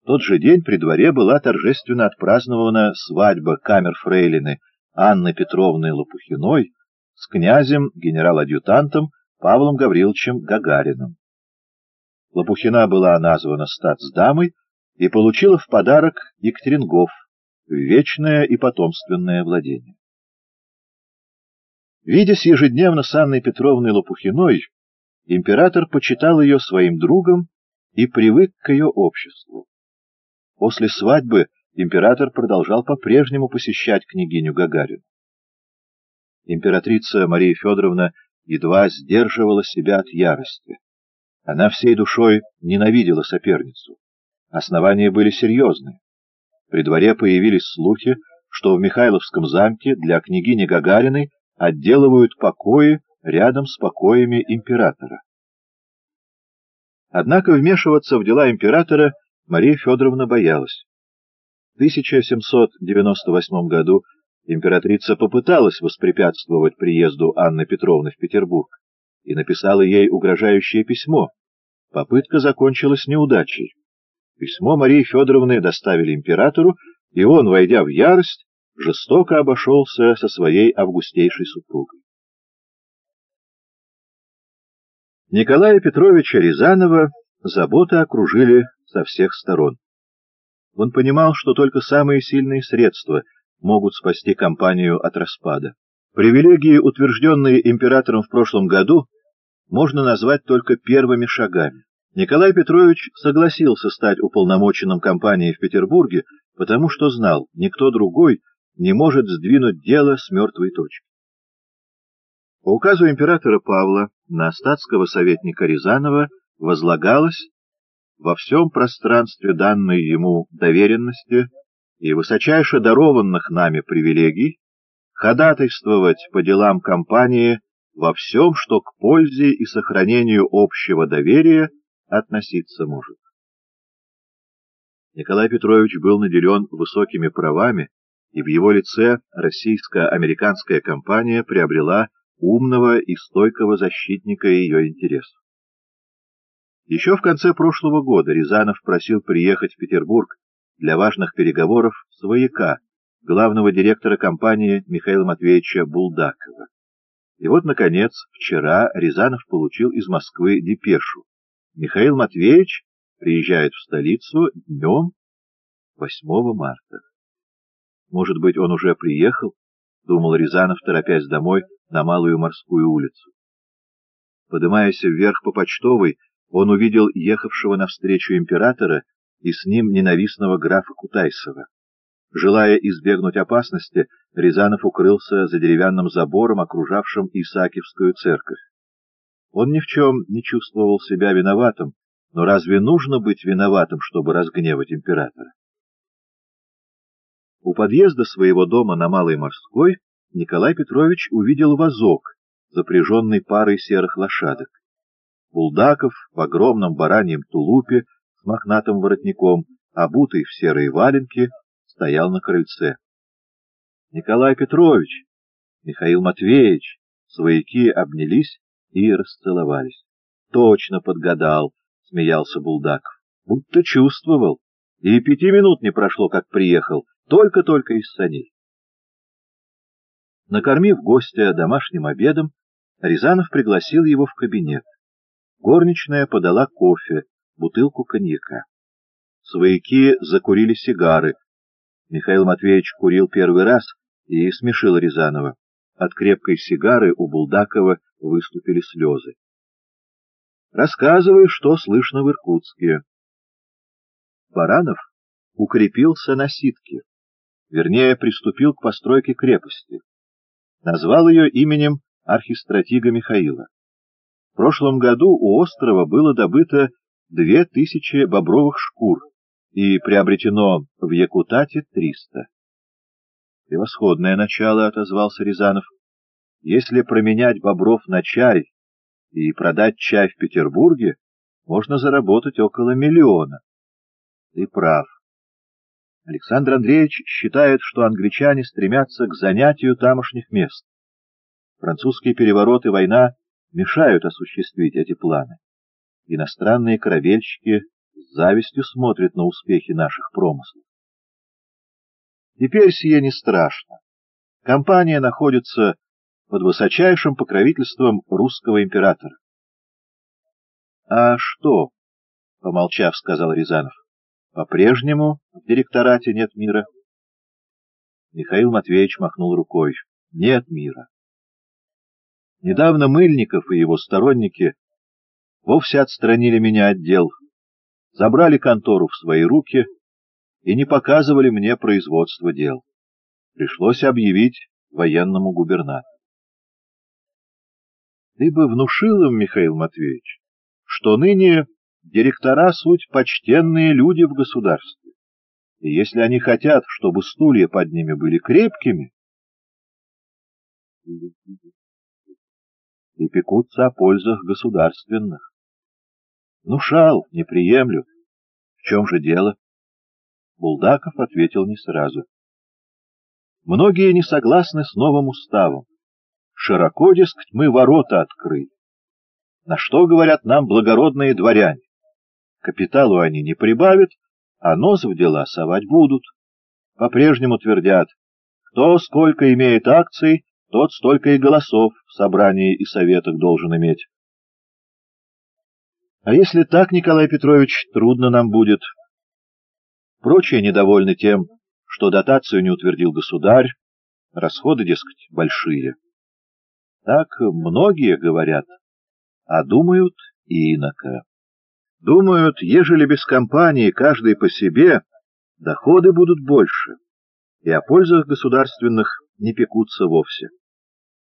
тот же день при дворе была торжественно отпразднована свадьба камер-фрейлины Анны Петровны Лопухиной с князем, генерал-адъютантом Павлом Гавриловичем Гагариным. Лопухина была названа статсдамой и получила в подарок Екатерингоф в вечное и потомственное владение. Видясь ежедневно с Анной Петровной Лопухиной, император почитал ее своим другом и привык к ее обществу. После свадьбы император продолжал по-прежнему посещать княгиню Гагарину. Императрица Мария Федоровна едва сдерживала себя от ярости. Она всей душой ненавидела соперницу. Основания были серьезные. При дворе появились слухи, что в Михайловском замке для княгини Гагариной отделывают покои рядом с покоями императора. Однако вмешиваться в дела императора Мария Федоровна боялась. В 1798 году императрица попыталась воспрепятствовать приезду Анны Петровны в Петербург и написала ей угрожающее письмо. Попытка закончилась неудачей. Письмо Марии Федоровны доставили императору, и он, войдя в ярость, жестоко обошелся со своей августейшей супругой. Николая Петровича Рязанова заботы окружили со всех сторон. Он понимал, что только самые сильные средства могут спасти компанию от распада. Привилегии, утвержденные императором в прошлом году, можно назвать только первыми шагами. Николай Петрович согласился стать уполномоченным компанией в Петербурге, потому что знал, никто другой не может сдвинуть дело с мертвой точки. По указу императора Павла на статского советника Рязанова возлагалось во всем пространстве данной ему доверенности и высочайше дарованных нами привилегий ходатайствовать по делам компании во всем, что к пользе и сохранению общего доверия относиться может. Николай Петрович был наделен высокими правами, и в его лице российско-американская компания приобрела умного и стойкого защитника ее интересов. Еще в конце прошлого года Рязанов просил приехать в Петербург для важных переговоров свояка, главного директора компании Михаила Матвеевича Булдакова. И вот, наконец, вчера Рязанов получил из Москвы депешу. Михаил Матвеевич приезжает в столицу днем 8 марта. Может быть, он уже приехал, думал Рязанов, торопясь домой на Малую Морскую улицу. Подымаясь вверх по Почтовой, он увидел ехавшего навстречу императора и с ним ненавистного графа Кутайсова. Желая избегнуть опасности, Рязанов укрылся за деревянным забором, окружавшим Исаакиевскую церковь. Он ни в чем не чувствовал себя виноватым, но разве нужно быть виноватым, чтобы разгневать императора? У подъезда своего дома на Малой Морской Николай Петрович увидел вазок, запряженный парой серых лошадок. Булдаков в огромном бараньем тулупе с мохнатым воротником, обутый в серые валенки, стоял на крыльце. — Николай Петрович! Михаил Матвеевич! Свояки обнялись и расцеловались. — Точно подгадал, — смеялся Булдаков. — Будто чувствовал. И 5 минут не прошло, как приехал, только-только из саней. Накормив гостя домашним обедом, Рязанов пригласил его в кабинет. Горничная подала кофе, бутылку коньяка. Свояки закурили сигары. Михаил Матвеевич курил первый раз и смешил Рязанова. От крепкой сигары у Булдакова выступили слезы. «Рассказывай, что слышно в Иркутске». Баранов укрепился на Ситке, вернее, приступил к постройке крепости. Назвал ее именем архистратига Михаила. В прошлом году у острова было добыто 2000 бобровых шкур и приобретено в Якутате 300. «Превосходное начало», — отозвался Рязанов. «Если променять бобров на чай и продать чай в Петербурге, можно заработать около 1 миллиона». «Ты прав. Александр Андреевич считает, что англичане стремятся к занятию тамошних мест. Французский переворот и война мешают осуществить эти планы. Иностранные корабельщики с завистью смотрит на успехи наших промыслов. Теперь сие не страшно. Компания находится под высочайшим покровительством русского императора. — А что? — помолчав, сказал Рязанов. — По-прежнему в директорате нет мира? Михаил Матвеевич махнул рукой. — Нет мира. Недавно Мыльников и его сторонники вовсе отстранили меня от дел, забрали контору в свои руки и не показывали мне производство дел. Пришлось объявить военному губернатору. Ты бы внушил им, Михаил Матвеевич, что ныне директора суть почтенные люди в государстве, и если они хотят, чтобы стулья под ними были крепкими, и пекутся о пользах государственных. Внушал, не приемлю. В чем же дело? Булдаков ответил не сразу. Многие не согласны с новым уставом. Широко, дескать, мы ворота открыли. На что, говорят нам, благородные дворяне? Капиталу они не прибавят, а нос в дела совать будут. По-прежнему твердят, кто сколько имеет акций, тот столько и голосов в собрании и советах должен иметь. А если так, Николай Петрович, трудно нам будет. Прочие недовольны тем, что дотацию не утвердил государь, расходы, дескать, большие. Так многие говорят, а думают иноко. Думают, ежели без компании каждый по себе, доходы будут больше, и о пользах государственных не пекутся вовсе.